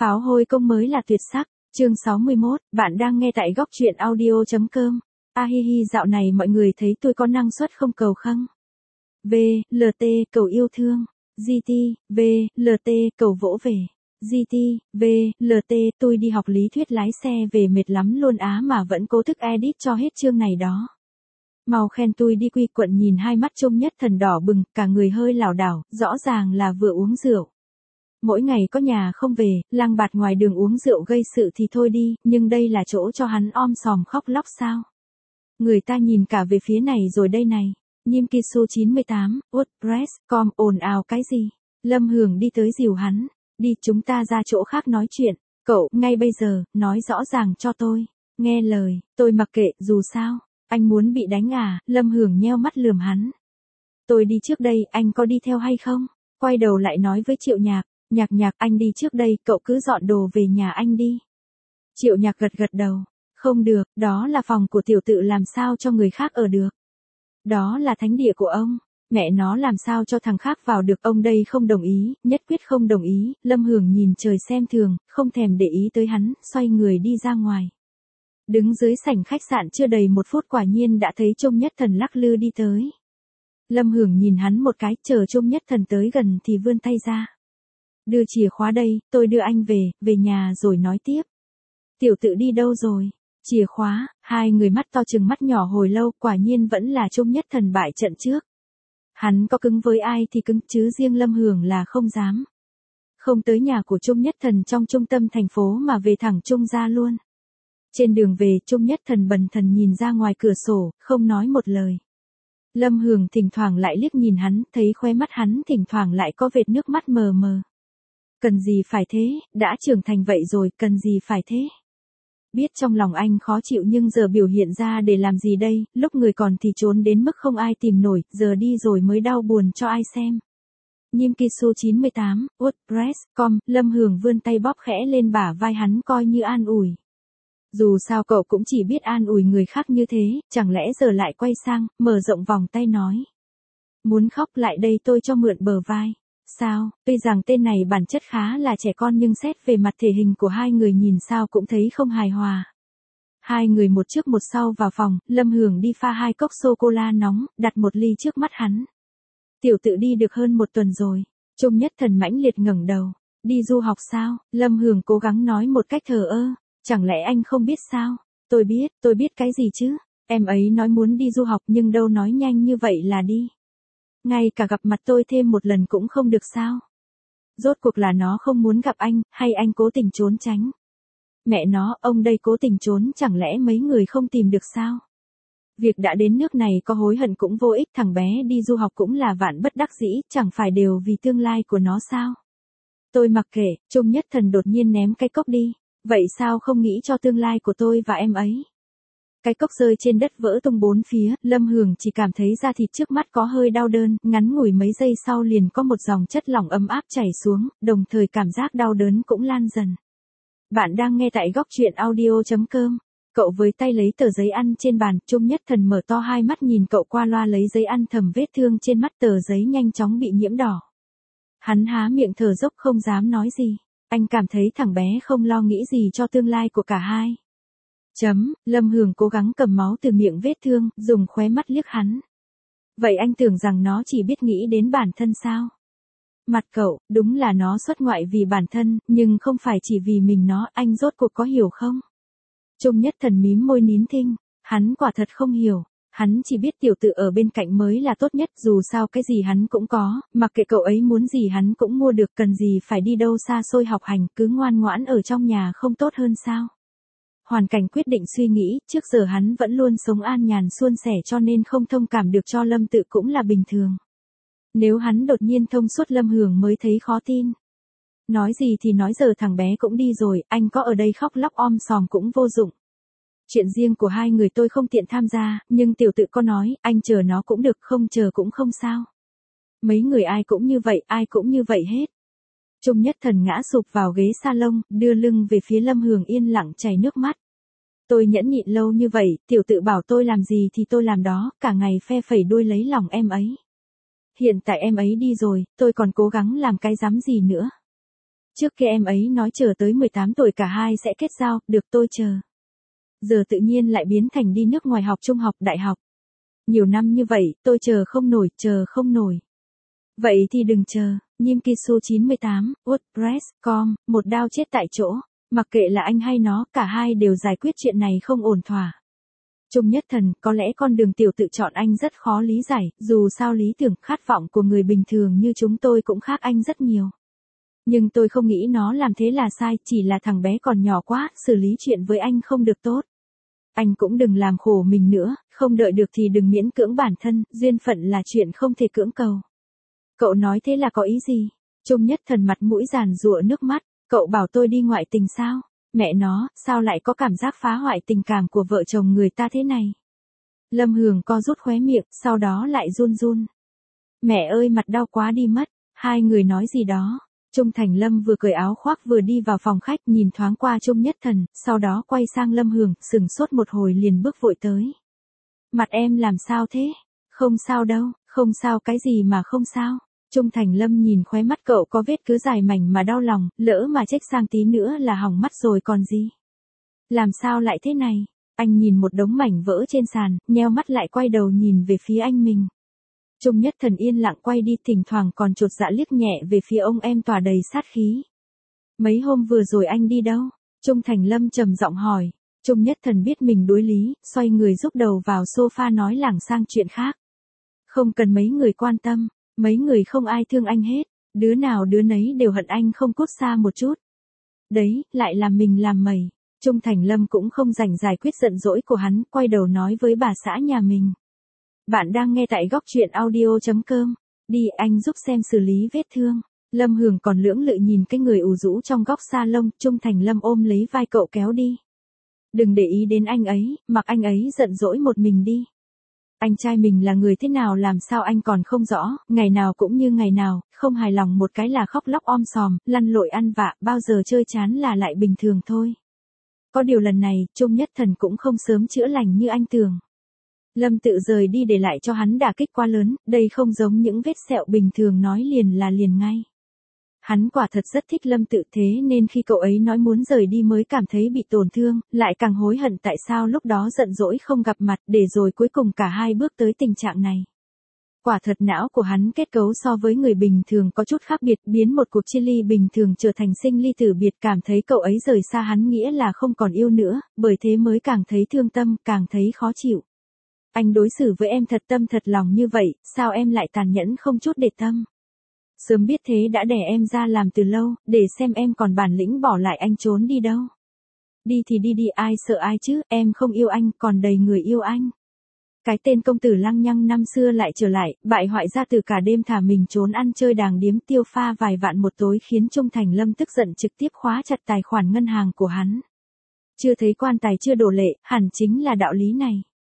Pháo hôi công mới là tuyệt sắc. Chương 61, bạn đang nghe tại góc truyện audio.com. Ahihi, dạo này mọi người thấy tôi có năng suất không cầu khâng? V, LT, cầu yêu thương. GT, V, LT, cầu vỗ về. GT, V, LT, tôi đi học lý thuyết lái xe về mệt lắm luôn á mà vẫn cố thức edit cho hết chương này đó. Mau khen tôi đi Quy Quận, nhìn hai mắt Trung Nhất Thần đỏ bừng, cả người hơi lảo đảo, rõ ràng là vừa uống rượu. Mỗi ngày có nhà không về, lang bạt ngoài đường uống rượu gây sự thì thôi đi, nhưng đây là chỗ cho hắn om sòm khóc lóc sao? Người ta nhìn cả về phía này rồi đây này. Nhim Kisu 98, WordPress.com, ồn ào cái gì? Lâm Hường đi tới dìu hắn. Đi, chúng ta ra chỗ khác nói chuyện. Cậu, ngay bây giờ, nói rõ ràng cho tôi. Nghe lời, tôi mặc kệ, dù sao. Anh muốn bị đánh à? Lâm Hường nheo mắt lườm hắn. Tôi đi trước đây, anh có đi theo hay không? Quay đầu lại nói với Triệu Nhạc. Nhạc, anh đi trước đây, cậu cứ dọn đồ về nhà anh đi. Triệu Nhạc gật gật đầu. Không được, đó là phòng của tiểu tự, làm sao cho người khác ở được. Đó là thánh địa của ông. Mẹ nó, làm sao cho thằng khác vào được, ông đây không đồng ý, nhất quyết không đồng ý. Lâm Hường nhìn trời xem thường, không thèm để ý tới hắn, xoay người đi ra ngoài. Đứng dưới sảnh khách sạn chưa đầy 1 phút quả nhiên đã thấy Trung Nhất Thần lắc lư đi tới. Lâm Hường nhìn hắn một cái, chờ Trung Nhất Thần tới gần thì vươn tay ra. Đưa chìa khóa đây, tôi đưa anh về nhà rồi nói tiếp. Tiểu tự đi đâu rồi? Chìa khóa. Hai người mắt to trừng mắt nhỏ hồi lâu, quả nhiên vẫn là Trung Nhất Thần bại trận trước. Hắn có cứng với ai thì cứng, chứ riêng Lâm Hường là không dám. Không tới nhà của Trung Nhất Thần trong trung tâm thành phố mà về thẳng Trung gia luôn. Trên đường về, Trung Nhất Thần bần thần nhìn ra ngoài cửa sổ, không nói một lời. Lâm Hường thỉnh thoảng lại liếc nhìn hắn, thấy khóe mắt hắn thỉnh thoảng lại có vệt nước mắt mờ mờ. Cần gì phải thế, đã trưởng thành vậy rồi, cần gì phải thế. Biết trong lòng anh khó chịu nhưng giờ biểu hiện ra để làm gì đây, lúc người còn thì trốn đến mức không ai tìm nổi, giờ đi rồi mới đau buồn cho ai xem. Nhim Kisu 98, WordPress.com, Lâm Hường vươn tay bóp khẽ lên bả vai hắn coi như an ủi. Dù sao cậu cũng chỉ biết an ủi người khác như thế, chẳng lẽ giờ lại quay sang, mở rộng vòng tay nói. Muốn khóc lại đây tôi cho mượn bờ vai. Sao, tuy rằng tên này bản chất khá là trẻ con nhưng xét về mặt thể hình của hai người nhìn sao cũng thấy không hài hòa. Hai người một trước một sau vào phòng, Lâm Hường đi pha 2 cốc sô-cô-la nóng, đặt 1 ly trước mắt hắn. Tiểu tự đi được hơn 1 tuần rồi. Trung Nhất Thần mãnh liệt ngẩng đầu. Đi du học sao? Lâm Hường cố gắng nói một cách thờ ơ. Chẳng lẽ anh không biết sao? Tôi biết cái gì chứ? Em ấy nói muốn đi du học nhưng đâu nói nhanh như vậy là đi. Ngay cả gặp mặt tôi thêm 1 lần cũng không được sao? Rốt cuộc là nó không muốn gặp anh, hay anh cố tình trốn tránh? Mẹ nó, ông đây cố tình trốn, chẳng lẽ mấy người không tìm được sao? Việc đã đến nước này có hối hận cũng vô ích, thằng bé đi du học cũng là vạn bất đắc dĩ, chẳng phải đều vì tương lai của nó sao? Tôi mặc kệ, Trung Nhất Thần đột nhiên ném cái cốc đi. Vậy sao không nghĩ cho tương lai của tôi và em ấy? Cái cốc rơi trên đất vỡ tung 4 phía, Lâm Hường chỉ cảm thấy da thịt trước mắt có hơi đau đớn, ngắn ngủi mấy giây sau liền có một dòng chất lỏng ấm áp chảy xuống, đồng thời cảm giác đau đớn cũng lan dần. Bạn đang nghe tại góc truyện audio.com. Cậu với tay lấy tờ giấy ăn trên bàn, Trung Nhất Thần mở to hai mắt nhìn cậu qua loa lấy giấy ăn, thầm vết thương trên mắt, tờ giấy nhanh chóng bị nhiễm đỏ. Hắn há miệng thở dốc không dám nói gì. Anh cảm thấy thằng bé không lo nghĩ gì cho tương lai của cả hai. Lâm Hường cố gắng cầm máu từ miệng vết thương, dùng khóe mắt liếc hắn. Vậy anh tưởng rằng nó chỉ biết nghĩ đến bản thân sao? Mặt cậu, đúng là nó xuất ngoại vì bản thân, nhưng không phải chỉ vì mình nó, anh rốt cuộc có hiểu không? Trung Nhất Thần mím môi nín thinh, hắn quả thật không hiểu. Hắn chỉ biết tiểu tự ở bên cạnh mới là tốt nhất, dù sao cái gì hắn cũng có, mặc kệ cậu ấy muốn gì hắn cũng mua được, cần gì phải đi đâu xa xôi học hành, cứ ngoan ngoãn ở trong nhà không tốt hơn sao? Hoàn cảnh quyết định suy nghĩ, trước giờ hắn vẫn luôn sống an nhàn suôn sẻ cho nên không thông cảm được cho Lâm tự cũng là bình thường. Nếu hắn đột nhiên thông suốt, Lâm Hường mới thấy khó tin. Nói gì thì nói, giờ thằng bé cũng đi rồi, anh có ở đây khóc lóc om sòm cũng vô dụng. Chuyện riêng của hai người tôi không tiện tham gia, nhưng tiểu tự có nói, anh chờ nó cũng được, không chờ cũng không sao. Mấy người ai cũng như vậy hết. Trung Nhất Thần ngã sụp vào ghế salon, đưa lưng về phía Lâm Hường yên lặng chảy nước mắt. Tôi nhẫn nhịn lâu như vậy, tiểu tự bảo tôi làm gì thì tôi làm đó, cả ngày phe phẩy đuôi lấy lòng em ấy. Hiện tại em ấy đi rồi, tôi còn cố gắng làm cái dám gì nữa. Trước kia em ấy nói chờ tới 18 tuổi cả hai sẽ kết giao, được tôi chờ. Giờ tự nhiên lại biến thành đi nước ngoài học trung học, đại học. Nhiều năm như vậy, tôi chờ không nổi. Vậy thì đừng chờ, Nhim Kisu 98, WordPress.com, một đao chết tại chỗ. Mặc kệ là anh hay nó, cả hai đều giải quyết chuyện này không ổn thỏa. Trung Nhất Thần, có lẽ con đường tiểu tự chọn anh rất khó lý giải, dù sao lý tưởng, khát vọng của người bình thường như chúng tôi cũng khác anh rất nhiều. Nhưng tôi không nghĩ nó làm thế là sai, chỉ là thằng bé còn nhỏ quá, xử lý chuyện với anh không được tốt. Anh cũng đừng làm khổ mình nữa, không đợi được thì đừng miễn cưỡng bản thân, duyên phận là chuyện không thể cưỡng cầu. Cậu nói thế là có ý gì? Trung Nhất Thần mặt mũi giàn giụa nước mắt, cậu bảo tôi đi ngoại tình sao? Mẹ nó, sao lại có cảm giác phá hoại tình cảm của vợ chồng người ta thế này? Lâm Hường co rút khóe miệng, sau đó lại run run. Mẹ ơi mặt đau quá đi mất, hai người nói gì đó. Trung Thành Lâm vừa cởi áo khoác vừa đi vào phòng khách nhìn thoáng qua Trung Nhất Thần, sau đó quay sang Lâm Hường, sừng sốt một hồi liền bước vội tới. Mặt em làm sao thế? Không sao đâu, không sao cái gì mà không sao. Trung Thành Lâm nhìn khóe mắt cậu có vết cứ dài mảnh mà đau lòng, lỡ mà trách sang tí nữa là hỏng mắt rồi còn gì. Làm sao lại thế này? Anh nhìn một đống mảnh vỡ trên sàn, nheo mắt lại quay đầu nhìn về phía anh mình. Trung Nhất Thần yên lặng quay đi, thỉnh thoảng còn chột dạ liếc nhẹ về phía ông em tỏa đầy sát khí. Mấy hôm vừa rồi anh đi đâu? Trung Thành Lâm trầm giọng hỏi. Trung Nhất Thần biết mình đối lý, xoay người rúc đầu vào sofa nói lảng sang chuyện khác. Không cần mấy người quan tâm, mấy người không ai thương anh hết, đứa nào đứa nấy đều hận anh không cút xa một chút. Đấy, lại làm mình làm mẩy. Trung Thành Lâm cũng không rảnh giải quyết giận dỗi của hắn, quay đầu nói với bà xã nhà mình. Bạn đang nghe tại góc truyện audio.com. Đi anh giúp xem xử lý vết thương. Lâm Hường còn lưỡng lự nhìn cái người ủ rũ trong góc salon, Trung Thành Lâm ôm lấy vai cậu kéo đi. Đừng để ý đến anh ấy, mặc anh ấy giận dỗi một mình đi. Anh trai mình là người thế nào làm sao anh còn không rõ, ngày nào cũng như ngày nào, không hài lòng một cái là khóc lóc om sòm, lăn lội ăn vạ, bao giờ chơi chán là lại bình thường thôi. Có điều lần này, Trung Nhất Thần cũng không sớm chữa lành như anh tưởng. Lâm tự rời đi để lại cho hắn đả kích quá lớn, đây không giống những vết sẹo bình thường nói liền là liền ngay. Hắn quả thật rất thích Lâm tự, thế nên khi cậu ấy nói muốn rời đi mới cảm thấy bị tổn thương, lại càng hối hận tại sao lúc đó giận dỗi không gặp mặt, để rồi cuối cùng cả hai bước tới tình trạng này. Quả thật não của hắn kết cấu so với người bình thường có chút khác biệt, biến một cuộc chia ly bình thường trở thành sinh ly tử biệt, cảm thấy cậu ấy rời xa hắn nghĩa là không còn yêu nữa, bởi thế mới càng thấy thương tâm, càng thấy khó chịu. Anh đối xử với em thật tâm thật lòng như vậy, sao em lại tàn nhẫn không chút để tâm? Sớm biết thế đã đẻ em ra làm từ lâu, để xem em còn bản lĩnh bỏ lại anh trốn đi đâu. Đi thì đi, ai sợ ai chứ, em không yêu anh, còn đầy người yêu anh. Cái tên công tử lăng nhăng năm xưa lại trở lại, bại hoại ra từ cả đêm thả mình trốn ăn chơi đàng điếm tiêu pha vài vạn một tối, khiến Trung Thành Lâm tức giận trực tiếp khóa chặt tài khoản ngân hàng của hắn. Chưa thấy quan tài chưa đổ lệ, hẳn chính là đạo lý này.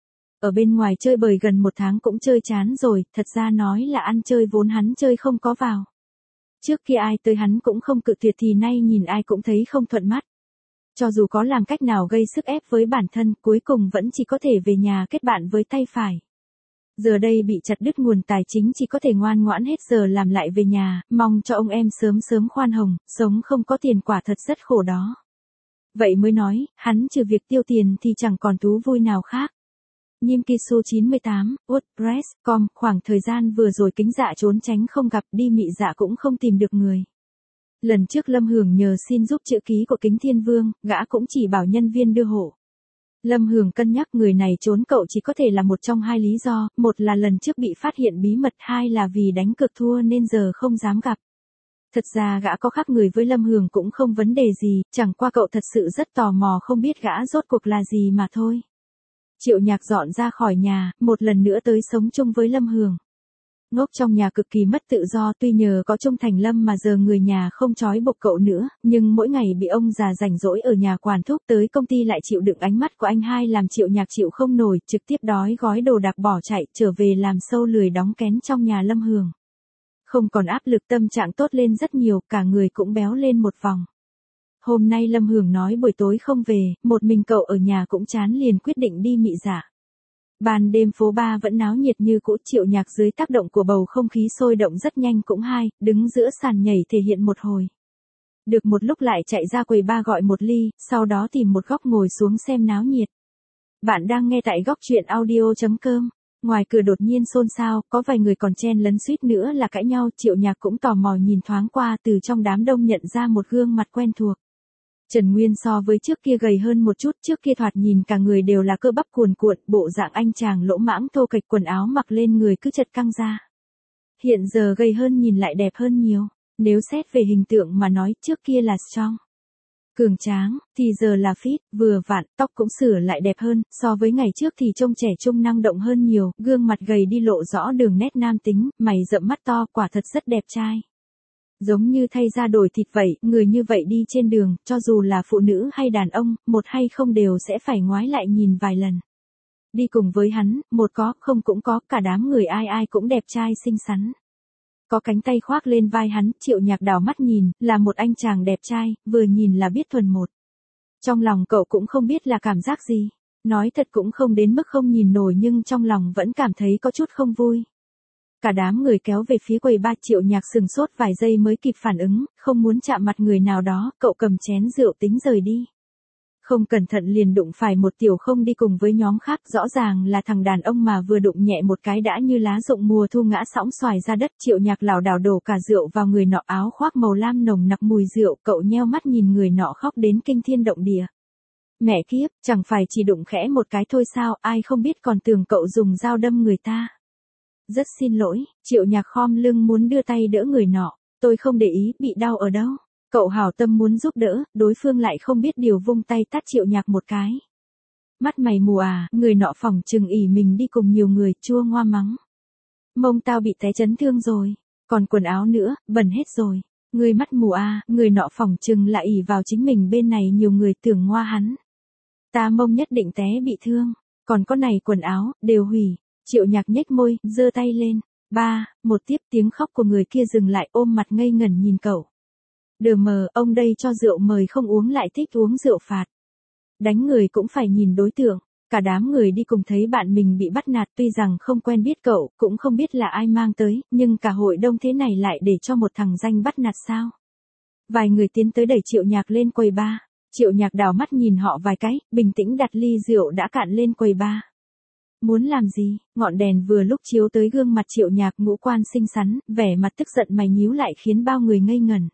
Ở bên ngoài chơi bời gần một tháng cũng chơi chán rồi, thật ra nói là ăn chơi vốn hắn chơi không có vào. Trước kia ai tới hắn cũng không cự tuyệt thì nay nhìn ai cũng thấy không thuận mắt. Cho dù có làm cách nào gây sức ép với bản thân, cuối cùng vẫn chỉ có thể về nhà kết bạn với tay phải. Giờ đây bị chặt đứt nguồn tài chính, chỉ có thể ngoan ngoãn hết giờ làm lại về nhà, mong cho ông em sớm sớm khoan hồng, sống không có tiền quả thật rất khổ đó. Vậy mới nói, hắn trừ việc tiêu tiền thì chẳng còn thú vui nào khác. Nhim Kisu 98, WordPress.com, khoảng thời gian vừa rồi Kính Dạ trốn tránh không gặp, đi Mị Dạ cũng không tìm được người. Lần trước Lâm Hường nhờ xin giúp chữ ký của Kính Thiên Vương, gã cũng chỉ bảo nhân viên đưa hộ. Lâm Hường cân nhắc người này trốn cậu chỉ có thể là một trong hai lý do, một là lần trước bị phát hiện bí mật, hai là vì đánh cược thua nên giờ không dám gặp. Thật ra gã có khác người với Lâm Hường cũng không vấn đề gì, chẳng qua cậu thật sự rất tò mò không biết gã rốt cuộc là gì mà thôi. Triệu Nhạc dọn ra khỏi nhà, một lần nữa tới sống chung với Lâm Hường. Ngốc trong nhà cực kỳ mất tự do, tuy nhờ có Trung Thành Lâm mà giờ người nhà không trói buộc cậu nữa, nhưng mỗi ngày bị ông già rảnh rỗi ở nhà quản thúc, tới công ty lại chịu đựng ánh mắt của anh hai, làm Triệu Nhạc chịu không nổi, trực tiếp đói gói đồ đạc bỏ chạy, trở về làm sâu lười đóng kén trong nhà Lâm Hường. Không còn áp lực, tâm trạng tốt lên rất nhiều, cả người cũng béo lên một vòng. Hôm nay Lâm Hường nói buổi tối không về, một mình cậu ở nhà cũng chán liền quyết định đi Mị Dạ. Ban đêm phố ba vẫn náo nhiệt như cũ, Triệu Nhạc dưới tác động của bầu không khí sôi động rất nhanh cũng đứng giữa sàn nhảy thể hiện một hồi. Được một lúc lại chạy ra quầy bar gọi một ly, sau đó tìm một góc ngồi xuống xem náo nhiệt. Bạn đang nghe tại góc truyện audio.com. Ngoài cửa đột nhiên xôn xao, có vài người còn chen lấn suýt nữa là cãi nhau. Triệu Nhạc cũng tò mò nhìn thoáng qua, từ trong đám đông nhận ra một gương mặt quen thuộc. Trần Nguyên so với trước kia gầy hơn một chút, trước kia thoạt nhìn cả người đều là cơ bắp cuồn cuộn, bộ dạng anh chàng lỗ mãng thô kệch, quần áo mặc lên người cứ chật căng ra. Hiện giờ gầy hơn nhìn lại đẹp hơn nhiều. Nếu xét về hình tượng mà nói, trước kia là strong, cường tráng, thì giờ là fit, vừa vặn, tóc cũng sửa lại đẹp hơn, so với ngày trước thì trông trẻ trung năng động hơn nhiều, gương mặt gầy đi lộ rõ đường nét nam tính, mày rậm mắt to, quả thật rất đẹp trai. Giống như thay da đổi thịt vậy, người như vậy đi trên đường, cho dù là phụ nữ hay đàn ông, một hay không đều sẽ phải ngoái lại nhìn vài lần. Đi cùng với hắn, một có, không cũng có, cả đám người ai ai cũng đẹp trai xinh xắn. Có cánh tay khoác lên vai hắn, Triệu Nhạc đảo mắt nhìn, là một anh chàng đẹp trai, vừa nhìn là biết thuần một. Trong lòng cậu cũng không biết là cảm giác gì. Nói thật cũng không đến mức không nhìn nổi, nhưng trong lòng vẫn cảm thấy có chút không vui. Cả đám người kéo về phía quầy bar, Triệu Nhạc sừng sốt vài giây mới kịp phản ứng, không muốn chạm mặt người nào đó, cậu cầm chén rượu tính rời đi. Không cẩn thận liền đụng phải một tiểu không đi cùng với nhóm khác, rõ ràng là thằng đàn ông mà vừa đụng nhẹ một cái đã như lá rụng mùa thu ngã sõng xoài ra đất. Triệu Nhạc lảo đảo đổ cả rượu vào người nọ, áo khoác màu lam nồng nặc mùi rượu, cậu nheo mắt nhìn người nọ khóc đến kinh thiên động địa. Mẹ kiếp, chẳng phải chỉ đụng khẽ một cái thôi sao, ai không biết còn tưởng cậu dùng dao đâm người ta. Rất xin lỗi, Triệu Nhạc khom lưng muốn đưa tay đỡ người nọ, tôi không để ý, bị đau ở đâu. Cậu hảo tâm muốn giúp đỡ, đối phương lại không biết điều vung tay tát Triệu Nhạc một cái. Mắt mày mù à, người nọ phỏng chừng ỉ mình đi cùng nhiều người, chua ngoa mắng. Mông tao bị té chấn thương rồi, còn quần áo nữa, bẩn hết rồi. Người mắt mù à, người nọ phỏng chừng là ỉ vào chính mình, bên này nhiều người tưởng ngoa hắn. Ta mông nhất định té bị thương, còn có này quần áo, đều hủy. Triệu Nhạc nhếch môi, giơ tay lên. Một tiếp tiếng khóc của người kia dừng lại, ôm mặt ngây ngẩn nhìn cậu. Đờ mờ, ông đây cho rượu mời không uống lại thích uống rượu phạt. Đánh người cũng phải nhìn đối tượng. Cả đám người đi cùng thấy bạn mình bị bắt nạt, tuy rằng không quen biết cậu, cũng không biết là ai mang tới, nhưng cả hội đông thế này lại để cho một thằng danh bắt nạt sao? Vài người tiến tới đẩy Triệu Nhạc lên quầy bar. Triệu Nhạc đảo mắt nhìn họ vài cái, bình tĩnh đặt ly rượu đã cạn lên quầy bar. Muốn làm gì? Ngọn đèn vừa lúc chiếu tới gương mặt Triệu Nhạc, ngũ quan xinh xắn, vẻ mặt tức giận mày nhíu lại khiến bao người ngây ngẩn.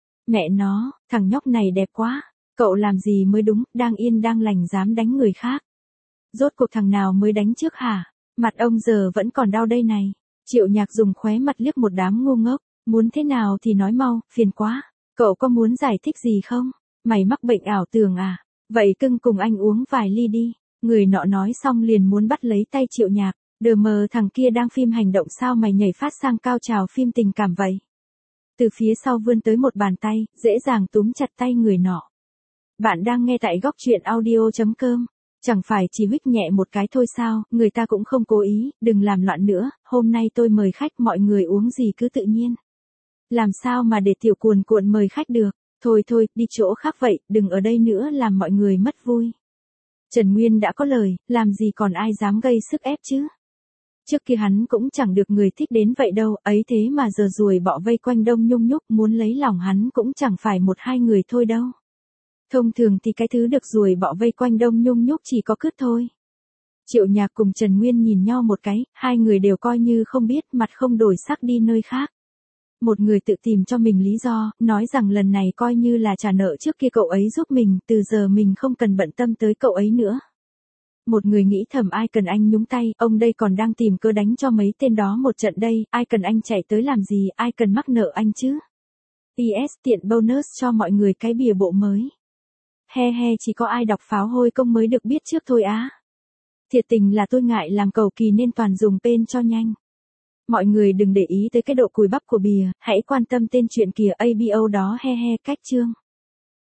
Mẹ nó, thằng nhóc này đẹp quá, cậu làm gì mới đúng, đang yên đang lành dám đánh người khác. Rốt cuộc thằng nào mới đánh trước hả? Mặt ông giờ vẫn còn đau đây này. Triệu Nhạc dùng khóe mặt liếc một đám ngu ngốc, muốn thế nào thì nói mau, phiền quá. Cậu có muốn giải thích gì không? Mày mắc bệnh ảo tưởng à? Vậy cưng cùng anh uống vài ly đi. Người nọ nói xong liền muốn bắt lấy tay Triệu Nhạc. Đờ mờ, thằng kia đang phim hành động sao mày nhảy phát sang cao trào phim tình cảm vậy? Từ phía sau vươn tới một bàn tay, dễ dàng túm chặt tay người nọ. Bạn đang nghe tại góc truyện audio.com. Chẳng phải chỉ huých nhẹ một cái thôi sao, người ta cũng không cố ý, đừng làm loạn nữa, hôm nay tôi mời khách, mọi người uống gì cứ tự nhiên. Làm sao mà để tiểu cuồn cuộn mời khách được, thôi, đi chỗ khác vậy, đừng ở đây nữa làm mọi người mất vui. Trần Nguyên đã có lời, làm gì còn ai dám gây sức ép chứ. Trước kia hắn cũng chẳng được người thích đến vậy đâu, ấy thế mà giờ ruồi bọ vây quanh Đông Nhung Nhúc, muốn lấy lòng hắn cũng chẳng phải một hai người thôi đâu. Thông thường thì cái thứ được ruồi bọ vây quanh Đông Nhung Nhúc chỉ có cứt thôi. Triệu Nhạc cùng Trần Nguyên nhìn nhau một cái, hai người đều coi như không biết, mặt không đổi sắc đi nơi khác. Một người tự tìm cho mình lý do, nói rằng lần này coi như là trả nợ trước kia cậu ấy giúp mình, từ giờ mình không cần bận tâm tới cậu ấy nữa. Một người nghĩ thầm ai cần anh nhúng tay, ông đây còn đang tìm cơ đánh cho mấy tên đó một trận đây, ai cần anh chạy tới làm gì, ai cần mắc nợ anh chứ. PS tiện bonus cho mọi người cái bìa bộ mới. He, chỉ có ai đọc pháo hôi công mới được biết trước thôi á. Thiệt tình là tôi ngại làm cầu kỳ nên toàn dùng pen cho nhanh. Mọi người đừng để ý tới cái độ cùi bắp của bìa, hãy quan tâm tên chuyện kìa, ABO đó, he, cách chương.